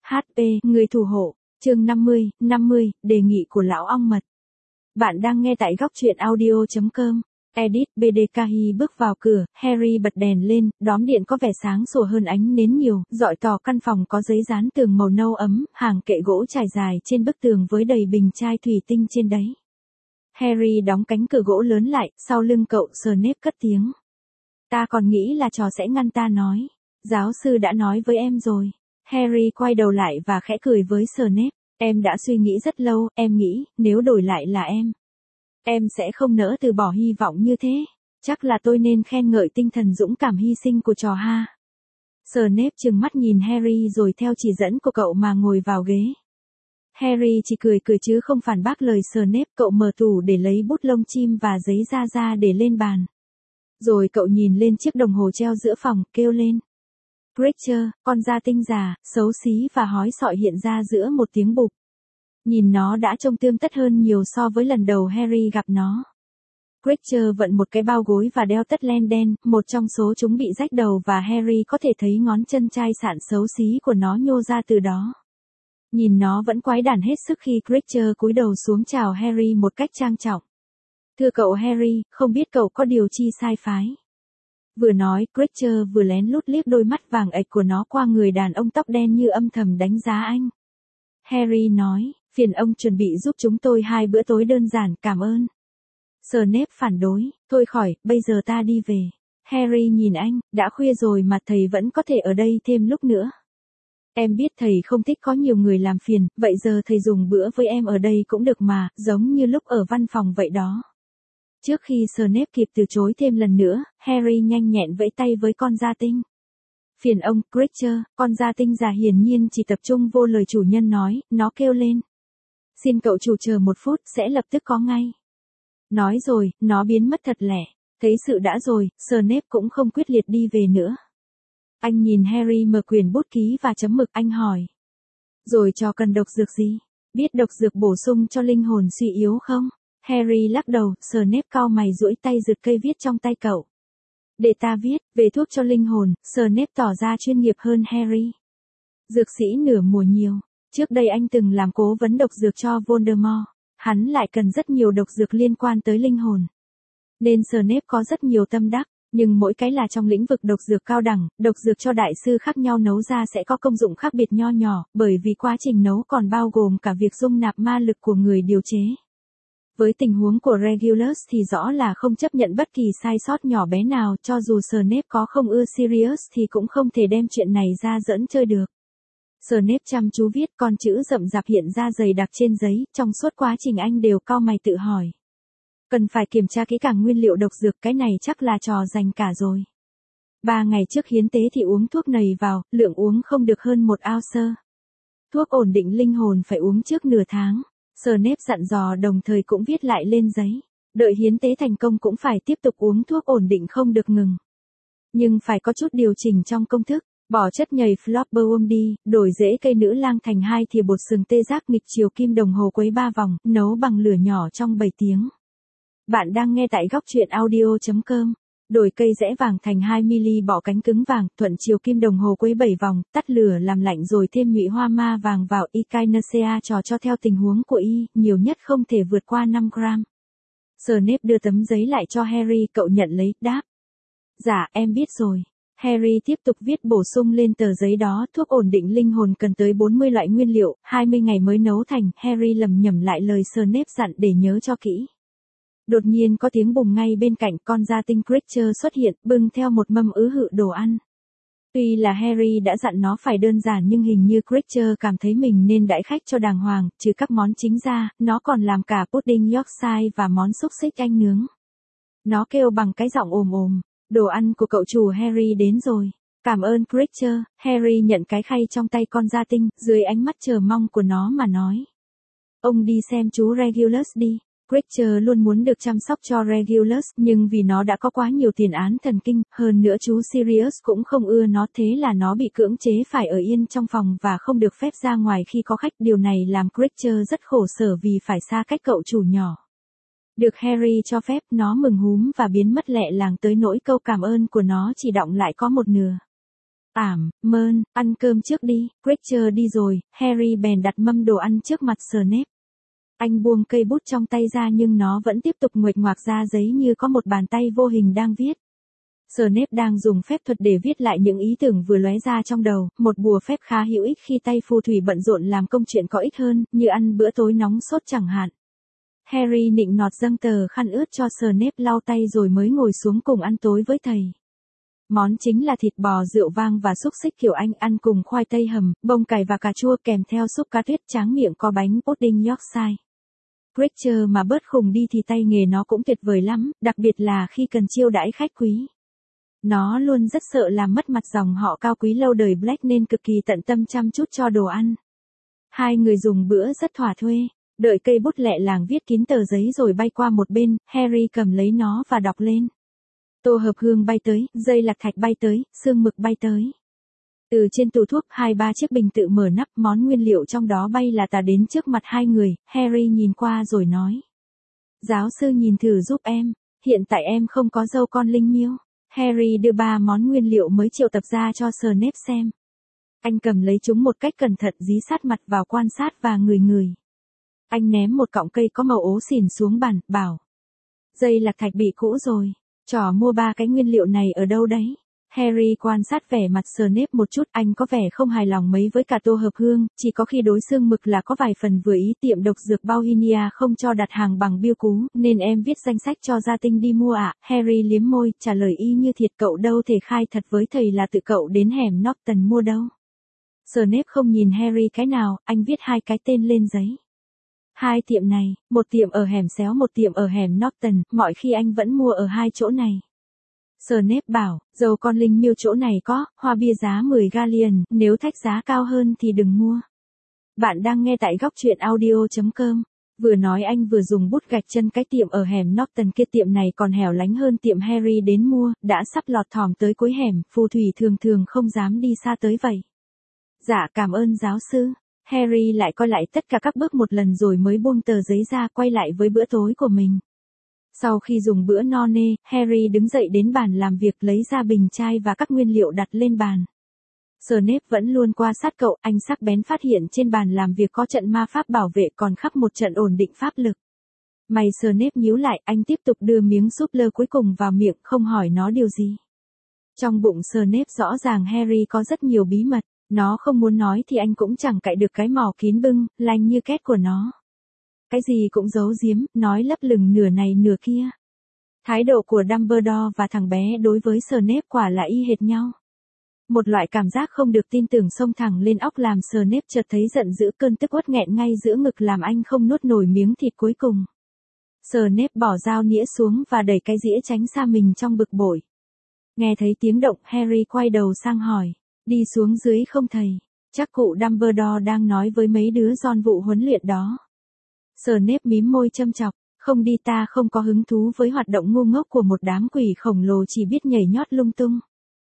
HP, người thủ hộ, chương 50, đề nghị của lão ong mật. Bạn đang nghe tại góc truyện audio.com. Edit, BDKI bước vào cửa, Harry bật đèn lên, đóm điện có vẻ sáng sủa hơn ánh nến nhiều, rọi tỏ căn phòng có giấy dán tường màu nâu ấm, hàng kệ gỗ trải dài trên bức tường với đầy bình chai thủy tinh trên đấy. Harry đóng cánh cửa gỗ lớn lại, sau lưng cậu Snape cất tiếng. Ta còn nghĩ là trò sẽ ngăn ta nói. Giáo sư đã nói với em rồi. Harry quay đầu lại và khẽ cười với Snape. Em đã suy nghĩ rất lâu, em nghĩ, nếu đổi lại là em sẽ không nỡ từ bỏ hy vọng như thế. Chắc là tôi nên khen ngợi tinh thần dũng cảm hy sinh của trò ha. Snape trừng mắt nhìn Harry rồi theo chỉ dẫn của cậu mà ngồi vào ghế. Harry chỉ cười chứ không phản bác lời Snape. Cậu mở tủ để lấy bút lông chim và giấy ra để lên bàn. Rồi cậu nhìn lên chiếc đồng hồ treo giữa phòng, kêu lên. Creature, con gia tinh già, xấu xí và hói sọi hiện ra giữa một tiếng bụp. Nhìn nó đã trông tươm tất hơn nhiều so với lần đầu Harry gặp nó. Creature vận một cái bao gối và đeo tất len đen, một trong số chúng bị rách đầu và Harry có thể thấy ngón chân chai sạn xấu xí của nó nhô ra từ đó. Nhìn nó vẫn quái đản hết sức khi Creature cúi đầu xuống chào Harry một cách trang trọng. Thưa cậu Harry, không biết cậu có điều chi sai phái. Vừa nói, Creature vừa lén lút liếc đôi mắt vàng ạch của nó qua người đàn ông tóc đen như âm thầm đánh giá anh. Harry nói, phiền ông chuẩn bị giúp chúng tôi 2 bữa tối đơn giản, cảm ơn. Snape phản đối, thôi khỏi, bây giờ ta đi về. Harry nhìn anh, đã khuya rồi mà thầy vẫn có thể ở đây thêm lúc nữa. Em biết thầy không thích có nhiều người làm phiền, vậy giờ thầy dùng bữa với em ở đây cũng được mà, giống như lúc ở văn phòng vậy đó. Trước khi Snape kịp từ chối thêm lần nữa, Harry nhanh nhẹn vẫy tay với con gia tinh. Phiền ông, Creature, con gia tinh già hiển nhiên chỉ tập trung vô lời chủ nhân nói, nó kêu lên. Xin cậu chủ chờ 1 phút, sẽ lập tức có ngay. Nói rồi, nó biến mất thật lẹ. Thấy sự đã rồi, Snape cũng không quyết liệt đi về nữa. Anh nhìn Harry mở quyển bút ký và chấm mực, anh hỏi. Rồi trò cần độc dược gì? Biết độc dược bổ sung cho linh hồn suy yếu không? Harry lắc đầu, Snape cau mày duỗi tay giật cây viết trong tay cậu. Để ta viết, về thuốc cho linh hồn, Snape tỏ ra chuyên nghiệp hơn Harry. Dược sĩ nửa mùa nhiều. Trước đây anh từng làm cố vấn độc dược cho Voldemort. Hắn lại cần rất nhiều độc dược liên quan tới linh hồn. Nên Snape có rất nhiều tâm đắc, nhưng mỗi cái là trong lĩnh vực độc dược cao đẳng, độc dược cho đại sư khác nhau nấu ra sẽ có công dụng khác biệt nho nhỏ, bởi vì quá trình nấu còn bao gồm cả việc dung nạp ma lực của người điều chế. Với tình huống của Regulus thì rõ là không chấp nhận bất kỳ sai sót nhỏ bé nào, cho dù Snape có không ưa Sirius thì cũng không thể đem chuyện này ra giỡn chơi được. Snape chăm chú viết, con chữ rậm rạp hiện ra dày đặc trên giấy, trong suốt quá trình anh đều cau mày tự hỏi. Cần phải kiểm tra kỹ càng nguyên liệu độc dược, cái này chắc là trò dành cả rồi. 3 ngày trước hiến tế thì uống thuốc này vào, lượng uống không được hơn 1 ounce. Thuốc ổn định linh hồn phải uống trước nửa tháng. Snape dặn dò đồng thời cũng viết lại lên giấy. Đợi hiến tế thành công cũng phải tiếp tục uống thuốc ổn định không được ngừng. Nhưng phải có chút điều chỉnh trong công thức. Bỏ chất nhầy Flopperworm đi, đổi rễ cây nữ lang thành 2 thìa bột sừng tê giác nghịch chiều kim đồng hồ quấy 3 vòng, nấu bằng lửa nhỏ trong 7 tiếng. Bạn đang nghe tại góc truyện audio.com. Đổi cây rẽ vàng thành 2mm bỏ cánh cứng vàng, thuận chiều kim đồng hồ quấy 7 vòng, tắt lửa làm lạnh rồi thêm nhụy hoa ma vàng vào. Echinacea trò cho theo tình huống của nhiều nhất không thể vượt qua 5 gram. Snape đưa tấm giấy lại cho Harry, cậu nhận lấy, đáp. Dạ, em biết rồi. Harry tiếp tục viết bổ sung lên tờ giấy đó, thuốc ổn định linh hồn cần tới 40 loại nguyên liệu, 20 ngày mới nấu thành. Harry lẩm nhẩm lại lời Snape dặn để nhớ cho kỹ. Đột nhiên có tiếng bùng ngay bên cạnh, con gia tinh Creature xuất hiện, bưng theo một mâm hự đồ ăn. Tuy là Harry đã dặn nó phải đơn giản nhưng hình như Creature cảm thấy mình nên đãi khách cho đàng hoàng, trừ các món chính ra, nó còn làm cả pudding Yorkshire và món xúc xích Anh nướng. Nó kêu bằng cái giọng ồm. Đồ ăn của cậu chủ Harry đến rồi. Cảm ơn Creature. Harry nhận cái khay trong tay con gia tinh, dưới ánh mắt chờ mong của nó mà nói. Ông đi xem chú Regulus đi. Creature luôn muốn được chăm sóc cho Regulus, nhưng vì nó đã có quá nhiều tiền án thần kinh, hơn nữa chú Sirius cũng không ưa nó, thế là nó bị cưỡng chế phải ở yên trong phòng và không được phép ra ngoài khi có khách. Điều này làm Creature rất khổ sở vì phải xa cách cậu chủ nhỏ. Được Harry cho phép, nó mừng húm và biến mất lẹ làng tới nỗi câu cảm ơn của nó chỉ đọng lại có một nửa. Mơn, ăn cơm trước đi, Creature đi rồi, Harry bèn đặt mâm đồ ăn trước mặt Snape. Anh buông cây bút trong tay ra nhưng nó vẫn tiếp tục nguệch ngoạc ra giấy như có một bàn tay vô hình đang viết. Snape đang dùng phép thuật để viết lại những ý tưởng vừa lóe ra trong đầu, một bùa phép khá hữu ích khi tay phù thủy bận rộn làm công chuyện có ích hơn, như ăn bữa tối nóng sốt chẳng hạn. Harry nịnh nọt dâng tờ khăn ướt cho Snape lau tay rồi mới ngồi xuống cùng ăn tối với thầy. Món chính là thịt bò rượu vang và xúc xích kiểu Anh ăn cùng khoai tây hầm, bông cải và cà chua kèm theo súp cá tuyết tráng miệng có bánh pudding Yorkshire. Creature mà bớt khùng đi thì tay nghề nó cũng tuyệt vời lắm, đặc biệt là khi cần chiêu đãi khách quý. Nó luôn rất sợ làm mất mặt dòng họ cao quý lâu đời Black nên cực kỳ tận tâm chăm chút cho đồ ăn. Hai người dùng bữa rất thỏa thuê, đợi cây bút lẹ làng viết kín tờ giấy rồi bay qua một bên, Harry cầm lấy nó và đọc lên. Tô hợp hương bay tới, dây lạc thạch bay tới, xương mực bay tới. Từ trên tủ thuốc 2-3 chiếc bình tự mở nắp, món nguyên liệu trong đó bay là tà đến trước mặt hai người, Harry nhìn qua rồi nói. Giáo sư nhìn thử giúp em, hiện tại em không có dâu con linh miêu. Harry đưa 3 món nguyên liệu mới triệu tập ra cho Snape xem. Anh cầm lấy chúng một cách cẩn thận dí sát mặt vào quan sát và ngửi. Anh ném một cọng cây có màu ố xỉn xuống bàn, bảo. Dây lạc thạch bị cũ rồi, trò mua 3 cái nguyên liệu này ở đâu đấy? Harry quan sát vẻ mặt Snape một chút, anh có vẻ không hài lòng mấy với cả tô hợp hương, chỉ có khi đối xương mực là có vài phần vừa ý. Tiệm độc dược Bohemia không cho đặt hàng bằng biêu cú, nên em viết danh sách cho gia tinh đi mua ạ. Harry liếm môi, trả lời y như thiệt, cậu đâu thể khai thật với thầy là tự cậu đến hẻm Norton mua đâu. Snape không nhìn Harry cái nào, anh viết 2 cái tên lên giấy. 2 tiệm này, một tiệm ở hẻm Xéo, một tiệm ở hẻm Norton, mọi khi anh vẫn mua ở 2 chỗ này. Snape bảo, dầu con linh miêu chỗ này có, hoa bia giá 10 galleon, nếu thách giá cao hơn thì đừng mua. Bạn đang nghe tại góc truyện audio.com. Vừa nói anh vừa dùng bút gạch chân cái tiệm ở hẻm Norton kia. Tiệm này còn hẻo lánh hơn tiệm Harry đến mua, đã sắp lọt thỏm tới cuối hẻm, phù thủy thường không dám đi xa tới vậy. Dạ cảm ơn giáo sư. Harry lại coi lại tất cả các bước một lần rồi mới buông tờ giấy ra, quay lại với bữa tối của mình. Sau khi dùng bữa no nê, Harry đứng dậy đến bàn làm việc lấy ra bình chai và các nguyên liệu đặt lên bàn. Snape vẫn luôn qua sát cậu, anh sắc bén phát hiện trên bàn làm việc có trận ma pháp bảo vệ còn khắc một trận ổn định pháp lực. Mày Snape nhíu lại, anh tiếp tục đưa miếng súp lơ cuối cùng vào miệng, không hỏi nó điều gì. Trong bụng Snape rõ ràng Harry có rất nhiều bí mật, nó không muốn nói thì anh cũng chẳng cạy được cái mỏ kín bưng, lanh như két của nó. Cái gì cũng giấu giếm, nói lấp lửng nửa này nửa kia. Thái độ của Dumbledore và thằng bé đối với Snape quả là y hệt nhau. Một loại cảm giác không được tin tưởng xông thẳng lên óc làm Snape chợt thấy giận dữ, cơn tức uất nghẹn ngay giữa ngực làm anh không nuốt nổi miếng thịt cuối cùng. Snape bỏ dao nĩa xuống và đẩy cái dĩa tránh xa mình trong bực bội. Nghe thấy tiếng động, Harry quay đầu sang hỏi, đi xuống dưới không thầy? Chắc cụ Dumbledore đang nói với mấy đứa Ron vụ huấn luyện đó. Snape mím môi châm chọc, không đi, ta không có hứng thú với hoạt động ngu ngốc của một đám quỷ khổng lồ chỉ biết nhảy nhót lung tung.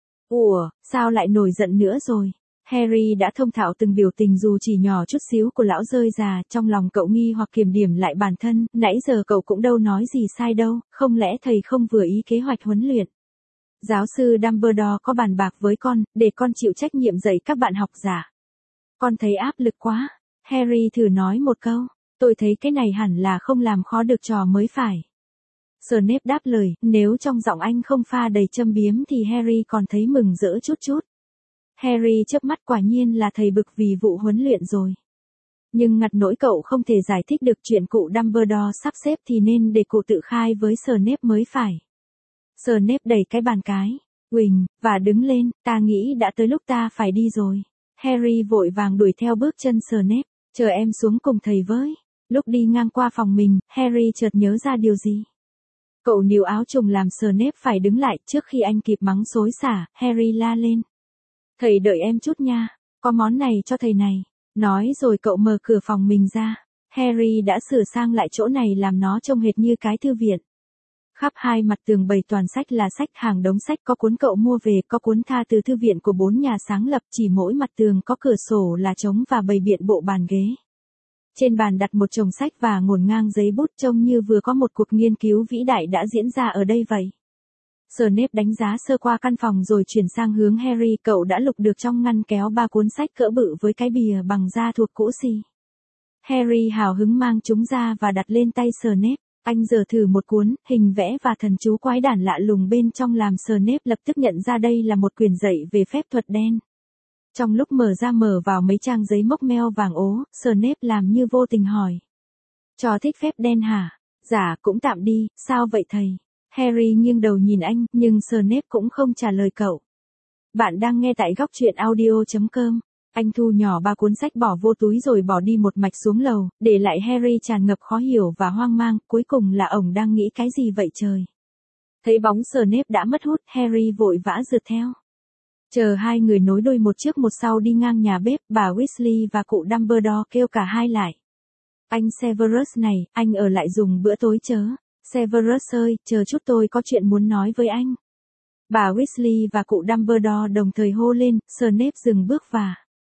Ủa, sao lại nổi giận nữa rồi? Harry đã thông thạo từng biểu tình dù chỉ nhỏ chút xíu của lão rơi già, trong lòng cậu nghi hoặc kiềm điểm lại bản thân, nãy giờ cậu cũng đâu nói gì sai đâu, không lẽ thầy không vừa ý kế hoạch huấn luyện? Giáo sư Dumbledore có bàn bạc với con, để con chịu trách nhiệm dạy các bạn học giả. Con thấy áp lực quá. Harry thử nói một câu, tôi thấy cái này hẳn là không làm khó được trò mới phải. Snape đáp lời, nếu trong giọng anh không pha đầy châm biếm thì Harry còn thấy mừng rỡ chút chút. Harry chớp mắt, quả nhiên là thầy bực vì vụ huấn luyện rồi. Nhưng ngặt nỗi cậu không thể giải thích được chuyện cụ Dumbledore sắp xếp thì nên để cụ tự khai với Snape mới phải. Snape đẩy cái bàn cái, Quỳnh, và đứng lên, ta nghĩ đã tới lúc ta phải đi rồi. Harry vội vàng đuổi theo bước chân Snape, chờ em xuống cùng thầy với. Lúc đi ngang qua phòng mình, Harry chợt nhớ ra điều gì. Cậu níu áo trùng làm Snape phải đứng lại. Trước khi anh kịp mắng xối xả, Harry la lên. Thầy đợi em chút nha, có món này cho thầy này. Nói rồi cậu mở cửa phòng mình ra. Harry đã sửa sang lại chỗ này làm nó trông hệt như cái thư viện. Khắp hai mặt tường bày toàn sách là sách, hàng đống sách, có cuốn cậu mua về, có cuốn tha từ thư viện của 4 nhà sáng lập, chỉ mỗi mặt tường có cửa sổ là trống và bày biện bộ bàn ghế. Trên bàn đặt một chồng sách và ngổn ngang giấy bút, trông như vừa có một cuộc nghiên cứu vĩ đại đã diễn ra ở đây vậy. Snape đánh giá sơ qua căn phòng rồi chuyển sang hướng Harry, cậu đã lục được trong ngăn kéo 3 cuốn sách cỡ bự với cái bìa bằng da thuộc cũ xì. Harry hào hứng mang chúng ra và đặt lên tay Snape. Anh giở thử một cuốn, hình vẽ và thần chú quái đản lạ lùng bên trong làm Snape lập tức nhận ra đây là một quyển dạy về phép thuật đen. Trong lúc mở vào mấy trang giấy mốc meo vàng ố, Snape làm như vô tình hỏi. Trò thích phép đen hả? Dạ, cũng tạm đi, sao vậy thầy? Harry nghiêng đầu nhìn anh, nhưng Snape cũng không trả lời cậu. Bạn đang nghe tại góc truyện audio.com. Anh thu nhỏ 3 cuốn sách bỏ vô túi rồi bỏ đi một mạch xuống lầu, để lại Harry tràn ngập khó hiểu và hoang mang, cuối cùng là ổng đang nghĩ cái gì vậy trời. Thấy bóng Snape đã mất hút, Harry vội vã rượt theo. Chờ hai người nối đuôi một trước một sau đi ngang nhà bếp, bà Weasley và cụ Dumbledore kêu cả hai lại. Anh Severus này, anh ở lại dùng bữa tối chớ. Severus ơi, chờ chút tôi có chuyện muốn nói với anh. Bà Weasley và cụ Dumbledore đồng thời hô lên, Snape dừng bước và...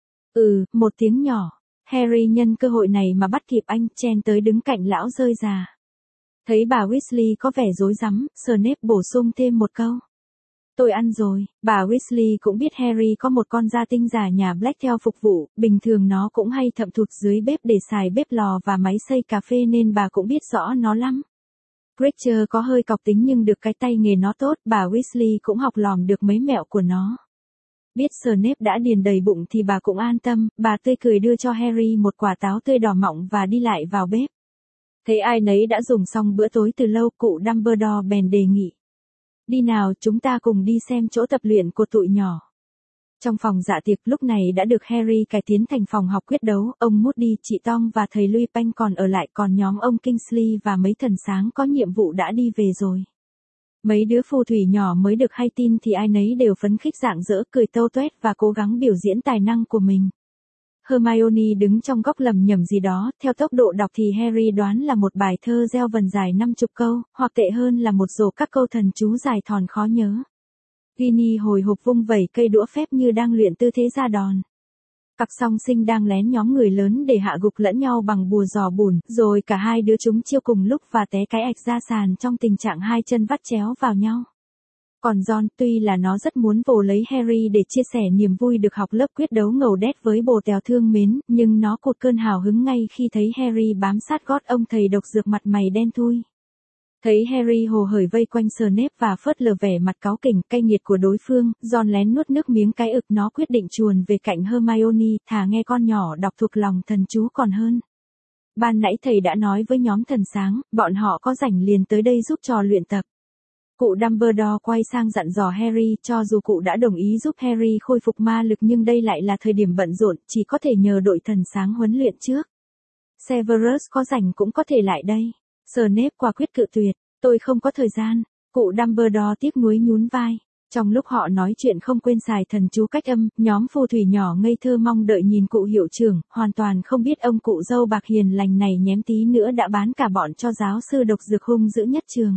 một tiếng nhỏ. Harry nhân cơ hội này mà bắt kịp anh, chen tới đứng cạnh lão rơi già. Thấy bà Weasley có vẻ rối rắm, Snape bổ sung thêm một câu. Tôi ăn rồi. Bà Weasley cũng biết Harry có một con gia tinh giả nhà Black theo phục vụ, bình thường nó cũng hay thậm thụt dưới bếp để xài bếp lò và máy xay cà phê nên bà cũng biết rõ nó lắm. Creature có hơi cọc tính nhưng được cái tay nghề nó tốt, bà Weasley cũng học lòm được mấy mẹo của nó. Biết Snape đã điền đầy bụng thì bà cũng an tâm, bà tươi cười đưa cho Harry một quả táo tươi đỏ mọng và đi lại vào bếp. Thấy ai nấy đã dùng xong bữa tối từ lâu, cụ Dumbledore bèn đề nghị. Đi nào, chúng ta cùng đi xem chỗ tập luyện của tụi nhỏ. Trong phòng dạ tiệc lúc này đã được Harry cải tiến thành phòng học quyết đấu, ông Moody, chị Tom và thầy Lupin còn ở lại, còn nhóm ông Kingsley và mấy thần sáng có nhiệm vụ đã đi về rồi. Mấy đứa phù thủy nhỏ mới được hay tin thì ai nấy đều phấn khích rạng rỡ, cười tâu tuét và cố gắng biểu diễn tài năng của mình. Hermione đứng trong góc lẩm nhẩm gì đó, theo tốc độ đọc thì Harry đoán là một bài thơ gieo vần dài 50 câu, hoặc tệ hơn là một rổ các câu thần chú dài thòn khó nhớ. Ginny hồi hộp vung vẩy cây đũa phép như đang luyện tư thế ra đòn. Cặp song sinh đang lén nhóm người lớn để hạ gục lẫn nhau bằng bùa giò bùn, rồi cả hai đứa chúng chiêu cùng lúc và té cái ạch ra sàn trong tình trạng hai chân vắt chéo vào nhau. Còn Ron, tuy là nó rất muốn vồ lấy Harry để chia sẻ niềm vui được học lớp quyết đấu ngầu đét với bồ tèo thương mến, nhưng nó cụt cơn hào hứng ngay khi thấy Harry bám sát gót ông thầy độc dược mặt mày đen thui. Thấy Harry hồ hởi vây quanh Snape và phớt lờ vẻ mặt cáu kỉnh cay nghiệt của đối phương, Ron lén nuốt nước miếng cái ực, nó quyết định chuồn về cạnh Hermione, thà nghe con nhỏ đọc thuộc lòng thần chú còn hơn. Ban nãy thầy đã nói với nhóm thần sáng, bọn họ có rảnh liền tới đây giúp trò luyện tập. Cụ Dumbledore quay sang dặn dò Harry, cho dù cụ đã đồng ý giúp Harry khôi phục ma lực nhưng đây lại là thời điểm bận rộn, chỉ có thể nhờ đội thần sáng huấn luyện trước. Severus có rảnh cũng có thể lại đây. Snape quả quyết cự tuyệt, tôi không có thời gian. Cụ Dumbledore tiếc nuối nhún vai. Trong lúc họ nói chuyện không quên xài thần chú cách âm, nhóm phù thủy nhỏ ngây thơ mong đợi nhìn cụ hiệu trưởng, hoàn toàn không biết ông cụ dâu bạc hiền lành này nhém tí nữa đã bán cả bọn cho giáo sư độc dược hung dữ nhất trường.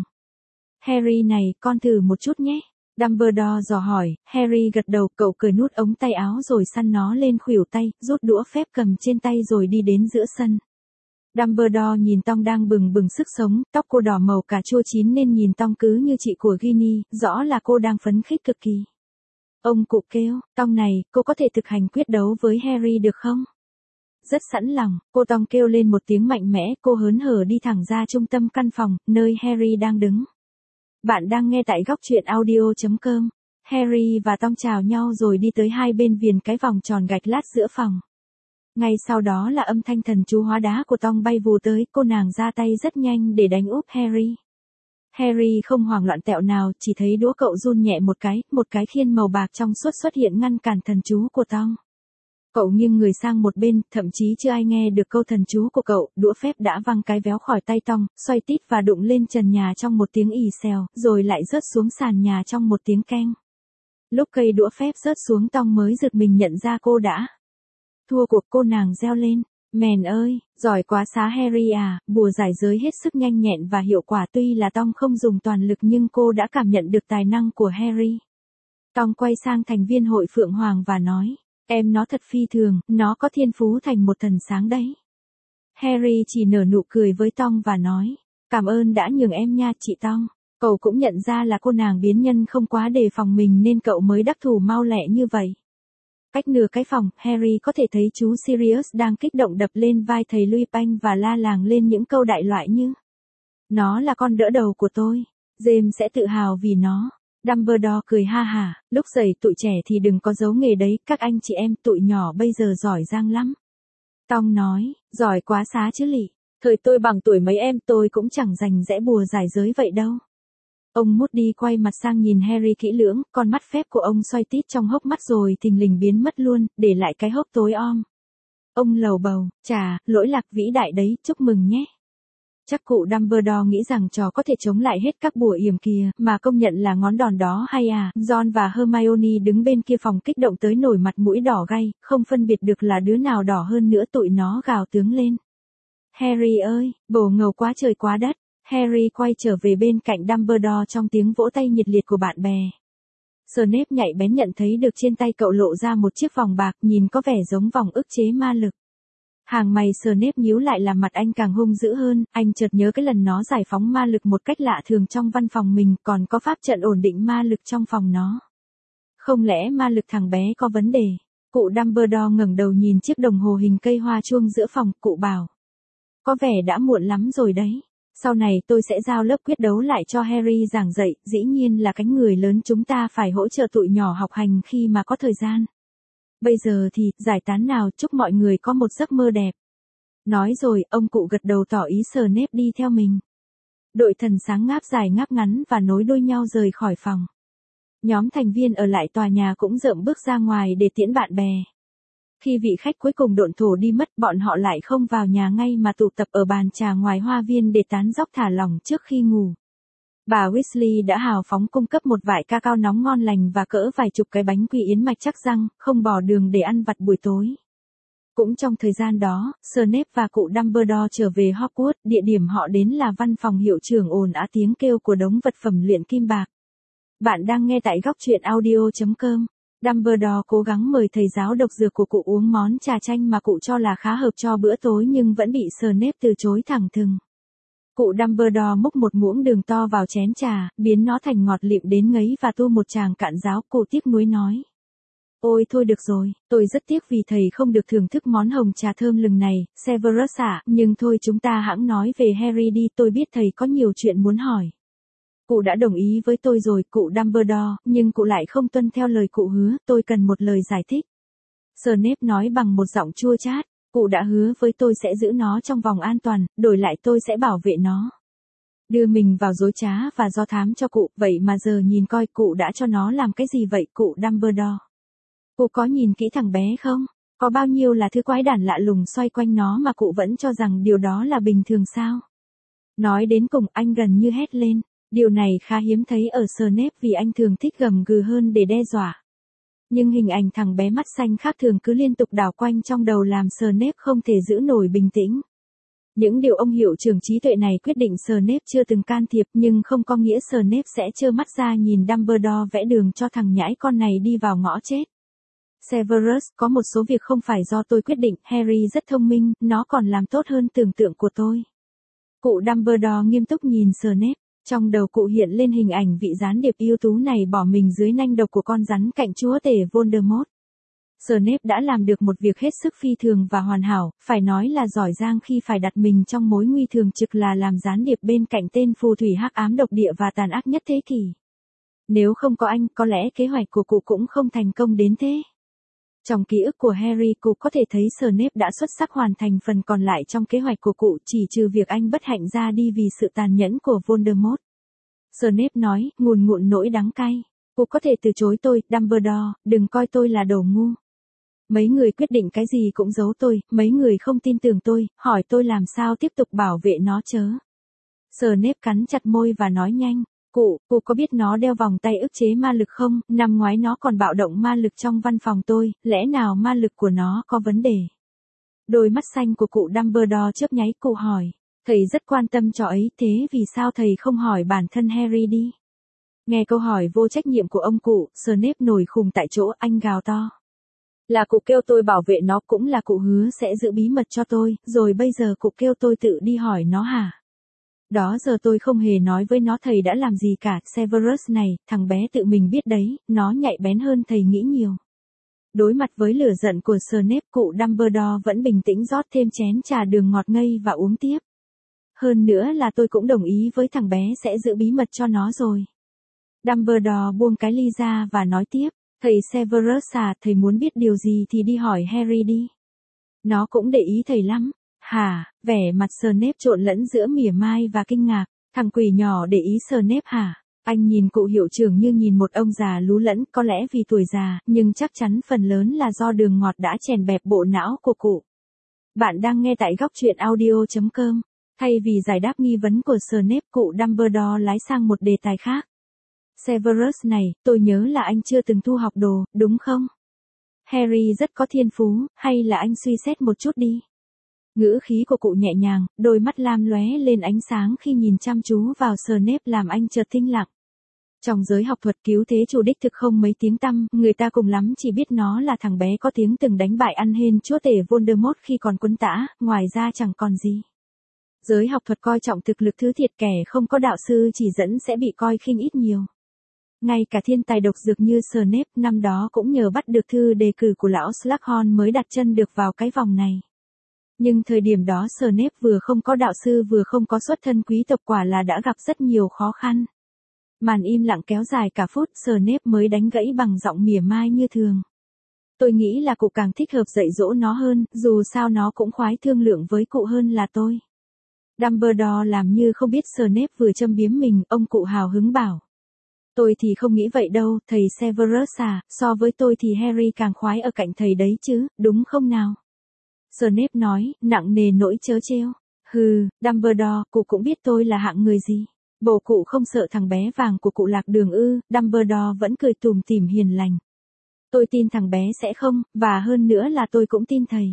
Harry này, con thử một chút nhé. Dumbledore dò hỏi, Harry gật đầu, cậu cởi nút ống tay áo rồi săn nó lên khuỷu tay, rút đũa phép cầm trên tay rồi đi đến giữa sân. Dumbledore nhìn Tom đang bừng bừng sức sống, tóc cô đỏ màu cà chua chín nên nhìn Tom cứ như chị của Ginny, rõ là cô đang phấn khích cực kỳ. Ông cụ kêu, Tom này, cô có thể thực hành quyết đấu với Harry được không? Rất sẵn lòng, cô Tom kêu lên một tiếng mạnh mẽ, cô hớn hở đi thẳng ra trung tâm căn phòng, nơi Harry đang đứng. Bạn đang nghe tại góc truyện audio.com. Harry và Tom chào nhau rồi đi tới hai bên viền cái vòng tròn gạch lát giữa phòng. Ngay sau đó là âm thanh thần chú hóa đá của Tom bay vù tới, cô nàng ra tay rất nhanh để đánh úp Harry. Harry không hoảng loạn tẹo nào, chỉ thấy đũa cậu run nhẹ một cái khiên màu bạc trong suốt xuất hiện ngăn cản thần chú của Tom. Cậu nghiêng người sang một bên, thậm chí chưa ai nghe được câu thần chú của cậu, đũa phép đã văng cái véo khỏi tay Tom, xoay tít và đụng lên trần nhà trong một tiếng ì xèo, rồi lại rớt xuống sàn nhà trong một tiếng keng. Lúc cây đũa phép rớt xuống Tom mới giật mình nhận ra cô đã thua cuộc, cô nàng reo lên. Mèn ơi, giỏi quá xá Harry à, bùa giải giới hết sức nhanh nhẹn và hiệu quả, tuy là Tom không dùng toàn lực nhưng cô đã cảm nhận được tài năng của Harry. Tom quay sang thành viên hội Phượng Hoàng và nói, em nó thật phi thường, nó có thiên phú thành một thần sáng đấy. Harry chỉ nở nụ cười với Tom và nói, cảm ơn đã nhường em nha chị Tom. Cậu cũng nhận ra là cô nàng biến nhân không quá đề phòng mình nên cậu mới đắc thủ mau lẹ như vậy. Cách nửa cái phòng, Harry có thể thấy chú Sirius đang kích động đập lên vai thầy Lupin và la làng lên những câu đại loại như: nó là con đỡ đầu của tôi. James sẽ tự hào vì nó. Dumbledore cười ha hả, lúc dậy tụi trẻ thì đừng có giấu nghề đấy, các anh chị em tụi nhỏ bây giờ giỏi giang lắm. Tom nói, giỏi quá xá chứ lị. Thời tôi bằng tuổi mấy em tôi cũng chẳng rành rẽ bùa giải giới vậy đâu. Ông Moody quay mặt sang nhìn Harry kỹ lưỡng, con mắt phép của ông xoay tít trong hốc mắt rồi thình lình biến mất luôn, để lại cái hốc tối om. Ông lầu bầu, chà, lỗi lạc vĩ đại đấy, chúc mừng nhé. Chắc cụ Dumbledore nghĩ rằng trò có thể chống lại hết các bùa yểm kìa, mà công nhận là ngón đòn đó hay à. Ron và Hermione đứng bên kia phòng kích động tới nổi mặt mũi đỏ gay, không phân biệt được là đứa nào đỏ hơn nữa, tụi nó gào tướng lên. Harry ơi, bồ ngầu quá trời quá đất. Harry quay trở về bên cạnh Dumbledore trong tiếng vỗ tay nhiệt liệt của bạn bè. Snape nhạy bén nhận thấy được trên tay cậu lộ ra một chiếc vòng bạc, nhìn có vẻ giống vòng ức chế ma lực. Hàng mày Snape nhíu lại làm mặt anh càng hung dữ hơn, anh chợt nhớ cái lần nó giải phóng ma lực một cách lạ thường trong văn phòng mình, còn có pháp trận ổn định ma lực trong phòng nó. Không lẽ ma lực thằng bé có vấn đề? Cụ Dumbledore ngẩng đầu nhìn chiếc đồng hồ hình cây hoa chuông giữa phòng, cụ bảo. Có vẻ đã muộn lắm rồi đấy. Sau này tôi sẽ giao lớp quyết đấu lại cho Harry giảng dạy, dĩ nhiên là cánh người lớn chúng ta phải hỗ trợ tụi nhỏ học hành khi mà có thời gian. Bây giờ thì, giải tán nào, chúc mọi người có một giấc mơ đẹp. Nói rồi, ông cụ gật đầu tỏ ý Snape đi theo mình. Đội thần sáng ngáp dài ngáp ngắn và nối đuôi nhau rời khỏi phòng. Nhóm thành viên ở lại tòa nhà cũng rợm bước ra ngoài để tiễn bạn bè. Khi vị khách cuối cùng độn thổ đi mất, bọn họ lại không vào nhà ngay mà tụ tập ở bàn trà ngoài hoa viên để tán dóc thả lỏng trước khi ngủ. Bà Weasley đã hào phóng cung cấp một vại ca cao nóng ngon lành và cỡ vài chục cái bánh quy yến mạch chắc răng, không bỏ đường để ăn vặt buổi tối. Cũng trong thời gian đó, Snape và cụ Dumbledore trở về Hogwarts, địa điểm họ đến là văn phòng hiệu trưởng ồn ào tiếng kêu của đống vật phẩm luyện kim bạc. Bạn đang nghe tại góc truyện audio.com. Dumbledore cố gắng mời thầy giáo độc dược của cụ uống món trà chanh mà cụ cho là khá hợp cho bữa tối nhưng vẫn bị Snape từ chối thẳng thừng. Cụ Dumbledore múc một muỗng đường to vào chén trà, biến nó thành ngọt lịm đến ngấy và tu một tràng cạn giáo, cụ tiếc nuối nói. Ôi thôi được rồi, tôi rất tiếc vì thầy không được thưởng thức món hồng trà thơm lừng này, Severus ạ, nhưng thôi chúng ta hãng nói về Harry đi, tôi biết thầy có nhiều chuyện muốn hỏi. Cụ đã đồng ý với tôi rồi, cụ Dumbledore, nhưng cụ lại không tuân theo lời cụ hứa, tôi cần một lời giải thích. Snape nói bằng một giọng chua chát, cụ đã hứa với tôi sẽ giữ nó trong vòng an toàn, đổi lại tôi sẽ bảo vệ nó. Đưa mình vào dối trá và do thám cho cụ, vậy mà giờ nhìn coi cụ đã cho nó làm cái gì vậy cụ Dumbledore? Cụ có nhìn kỹ thằng bé không? Có bao nhiêu là thứ quái đản lạ lùng xoay quanh nó mà cụ vẫn cho rằng điều đó là bình thường sao? Nói đến cùng anh gần như hét lên. Điều này khá hiếm thấy ở Snape vì anh thường thích gầm gừ hơn để đe dọa. Nhưng hình ảnh thằng bé mắt xanh khác thường cứ liên tục đảo quanh trong đầu làm Snape không thể giữ nổi bình tĩnh. Những điều ông hiệu trưởng trí tuệ này quyết định Snape chưa từng can thiệp nhưng không có nghĩa Snape sẽ trơ mắt ra nhìn Dumbledore vẽ đường cho thằng nhãi con này đi vào ngõ chết. Severus, có một số việc không phải do tôi quyết định, Harry rất thông minh, nó còn làm tốt hơn tưởng tượng của tôi. Cụ Dumbledore nghiêm túc nhìn Snape. Trong đầu cụ hiện lên hình ảnh vị gián điệp ưu tú này bỏ mình dưới nanh độc của con rắn cạnh chúa tể Voldemort. Snape đã làm được một việc hết sức phi thường và hoàn hảo, phải nói là giỏi giang khi phải đặt mình trong mối nguy thường trực là làm gián điệp bên cạnh tên phù thủy hắc ám độc địa và tàn ác nhất thế kỷ. Nếu không có anh, có lẽ kế hoạch của cụ cũng không thành công đến thế. Trong ký ức của Harry, cụ có thể thấy Snape đã xuất sắc hoàn thành phần còn lại trong kế hoạch của cụ, chỉ trừ việc anh bất hạnh ra đi vì sự tàn nhẫn của Voldemort. Snape nói, ngùn ngụn nỗi đắng cay. Cụ có thể từ chối tôi, Dumbledore, đừng coi tôi là đồ ngu. Mấy người quyết định cái gì cũng giấu tôi, mấy người không tin tưởng tôi, hỏi tôi làm sao tiếp tục bảo vệ nó chớ. Snape cắn chặt môi và nói nhanh. Cụ có biết nó đeo vòng tay ức chế ma lực không? Năm ngoái nó còn bạo động ma lực trong văn phòng tôi, lẽ nào ma lực của nó có vấn đề? Đôi mắt xanh của cụ Dumbledore chớp nháy, cụ hỏi. Thầy rất quan tâm cho ấy, thế vì sao thầy không hỏi bản thân Harry đi? Nghe câu hỏi vô trách nhiệm của ông cụ, Snape nổi khùng tại chỗ, anh gào to. Là cụ kêu tôi bảo vệ nó, cũng là cụ hứa sẽ giữ bí mật cho tôi, rồi bây giờ cụ kêu tôi tự đi hỏi nó hả? Đó giờ tôi không hề nói với nó thầy đã làm gì cả, Severus này, thằng bé tự mình biết đấy, nó nhạy bén hơn thầy nghĩ nhiều. Đối mặt với lửa giận của Snape, cụ Dumbledore vẫn bình tĩnh rót thêm chén trà đường ngọt ngây và uống tiếp. Hơn nữa là tôi cũng đồng ý với thằng bé sẽ giữ bí mật cho nó rồi. Dumbledore buông cái ly ra và nói tiếp, thầy Severus à, thầy muốn biết điều gì thì đi hỏi Harry đi. Nó cũng để ý thầy lắm. Hả, vẻ mặt Snape trộn lẫn giữa mỉa mai và kinh ngạc. Thằng quỷ nhỏ để ý Snape hả? Anh nhìn cụ hiệu trưởng như nhìn một ông già lú lẫn, có lẽ vì tuổi già, nhưng chắc chắn phần lớn là do đường ngọt đã chèn bẹp bộ não của cụ. Bạn đang nghe tại góc truyện audio.com. Thay vì giải đáp nghi vấn của Snape, cụ Dumbledore lái sang một đề tài khác. Severus này, tôi nhớ là anh chưa từng thu học đồ, đúng không? Harry rất có thiên phú, hay là anh suy xét một chút đi. Ngữ khí của cụ nhẹ nhàng, đôi mắt lam lóe lên ánh sáng khi nhìn chăm chú vào Snape làm anh chợt thinh lặng. Trong giới học thuật cứu thế chủ đích thực không mấy tiếng tăm, người ta cùng lắm chỉ biết nó là thằng bé có tiếng từng đánh bại ăn hên chúa tể Voldemort khi còn quân tã, ngoài ra chẳng còn gì. Giới học thuật coi trọng thực lực thứ thiệt, kẻ không có đạo sư chỉ dẫn sẽ bị coi khinh ít nhiều. Ngay cả thiên tài độc dược như Snape năm đó cũng nhờ bắt được thư đề cử của lão Slughorn mới đặt chân được vào cái vòng này. Nhưng thời điểm đó Snape vừa không có đạo sư vừa không có xuất thân quý tộc, quả là đã gặp rất nhiều khó khăn. Màn im lặng kéo dài cả phút, Snape mới đánh gãy bằng giọng mỉa mai như thường. Tôi nghĩ là cụ càng thích hợp dạy dỗ nó hơn, dù sao nó cũng khoái thương lượng với cụ hơn là tôi. Dumbledore làm như không biết Snape vừa châm biếm mình, ông cụ hào hứng bảo. Tôi thì không nghĩ vậy đâu, thầy Severus à, so với tôi thì Harry càng khoái ở cạnh thầy đấy chứ, đúng không nào? Snape nói, nặng nề nỗi trớ trêu. Hừ, Dumbledore, cụ cũng biết tôi là hạng người gì. Bộ cụ không sợ thằng bé vàng của cụ lạc đường ư? Dumbledore vẫn cười tủm tỉm hiền lành. Tôi tin thằng bé sẽ không, và hơn nữa là tôi cũng tin thầy.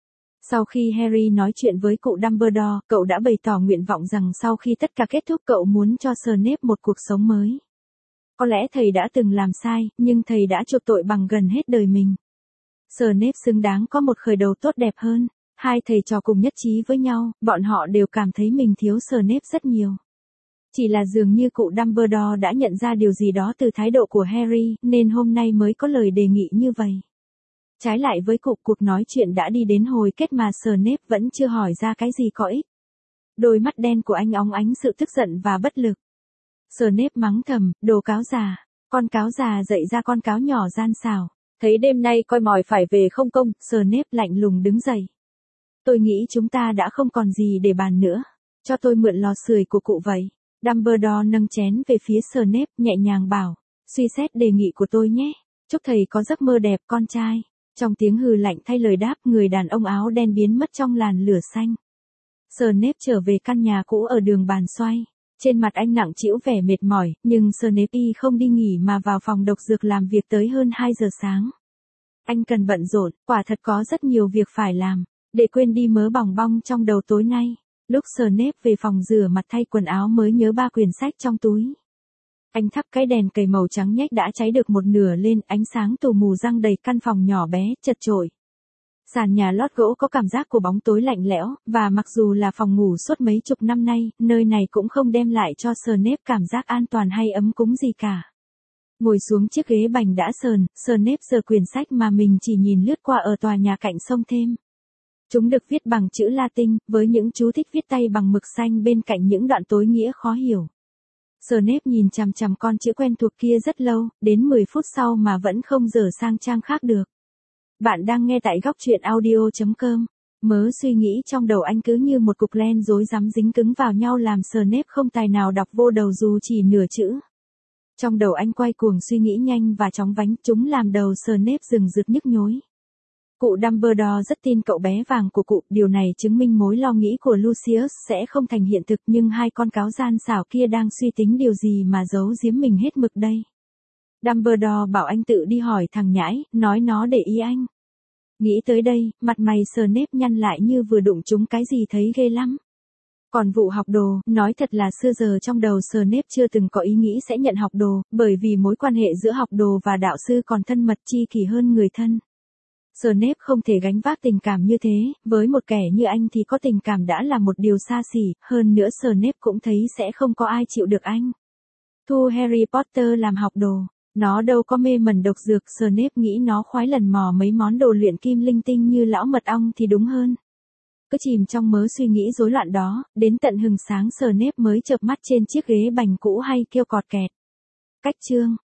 Sau khi Harry nói chuyện với cụ Dumbledore, cậu đã bày tỏ nguyện vọng rằng sau khi tất cả kết thúc cậu muốn cho Snape một cuộc sống mới. Có lẽ thầy đã từng làm sai, nhưng thầy đã chuộc tội bằng gần hết đời mình. Snape xứng đáng có một khởi đầu tốt đẹp hơn. Hai thầy trò cùng nhất trí với nhau, bọn họ đều cảm thấy mình thiếu Snape rất nhiều. Chỉ là dường như cụ Dumbledore đã nhận ra điều gì đó từ thái độ của Harry, nên hôm nay mới có lời đề nghị như vậy. Trái lại với cuộc nói chuyện đã đi đến hồi kết mà Snape vẫn chưa hỏi ra cái gì có ích. Đôi mắt đen của anh óng ánh sự tức giận và bất lực. Snape mắng thầm, đồ cáo già. Con cáo già dạy ra con cáo nhỏ gian xảo. Thấy đêm nay coi mòi phải về không công, Snape lạnh lùng đứng dậy. Tôi nghĩ chúng ta đã không còn gì để bàn nữa. Cho tôi mượn lò sưởi của cụ vậy. Dumbledore nâng chén về phía Snape, nhẹ nhàng bảo. Suy xét đề nghị của tôi nhé. Chúc thầy có giấc mơ đẹp con trai. Trong tiếng hừ lạnh thay lời đáp, người đàn ông áo đen biến mất trong làn lửa xanh. Snape trở về căn nhà cũ ở đường bàn xoay. Trên mặt anh nặng trĩu vẻ mệt mỏi, nhưng Snape không đi nghỉ mà vào phòng độc dược làm việc tới hơn 2 giờ sáng. Anh cần bận rộn, quả thật có rất nhiều việc phải làm, để quên đi mớ bòng bong trong đầu tối nay. Lúc Snape về phòng rửa mặt thay quần áo mới nhớ 3 quyển sách trong túi. Anh thắp cái đèn cầy màu trắng nhách đã cháy được một nửa lên, ánh sáng tù mù răng đầy căn phòng nhỏ bé, chật chội. Sàn nhà lót gỗ có cảm giác của bóng tối lạnh lẽo, và mặc dù là phòng ngủ suốt mấy chục năm nay, nơi này cũng không đem lại cho Snape cảm giác an toàn hay ấm cúng gì cả. Ngồi xuống chiếc ghế bành đã sờn, Snape giơ quyển sách mà mình chỉ nhìn lướt qua ở tòa nhà cạnh sông thêm. Chúng được viết bằng chữ Latin, với những chú thích viết tay bằng mực xanh bên cạnh những đoạn tối nghĩa khó hiểu. Snape nhìn chằm chằm con chữ quen thuộc kia rất lâu, đến 10 phút sau mà vẫn không dở sang trang khác được. Bạn đang nghe tại góc truyện audio.com. Mớ suy nghĩ trong đầu anh cứ như một cục len rối rắm dính cứng vào nhau làm Snape không tài nào đọc vô đầu dù chỉ nửa chữ. Trong đầu anh quay cuồng suy nghĩ nhanh và chóng vánh, chúng làm đầu Snape rừng rực nhức nhối. Cụ Dumbledore rất tin cậu bé vàng của cụ, điều này chứng minh mối lo nghĩ của Lucius sẽ không thành hiện thực, nhưng hai con cáo gian xảo kia đang suy tính điều gì mà giấu giếm mình hết mực đây. Dumbledore bảo anh tự đi hỏi thằng nhãi, nói nó để ý anh. Nghĩ tới đây, mặt mày Snape nhăn lại như vừa đụng trúng cái gì thấy ghê lắm. Còn vụ học đồ, nói thật là xưa giờ trong đầu Snape chưa từng có ý nghĩ sẽ nhận học đồ, bởi vì mối quan hệ giữa học đồ và đạo sư còn thân mật chi kỷ hơn người thân. Snape không thể gánh vác tình cảm như thế, với một kẻ như anh thì có tình cảm đã là một điều xa xỉ, hơn nữa Snape cũng thấy sẽ không có ai chịu được anh. Thu Harry Potter làm học đồ, nó đâu có mê mẩn độc dược, Snape nghĩ nó khoái lần mò mấy món đồ luyện kim linh tinh như lão mật ong thì đúng hơn. Cứ chìm trong mớ suy nghĩ rối loạn đó, đến tận hừng sáng Snape mới chợp mắt trên chiếc ghế bành cũ hay kêu cọt kẹt. Cách chương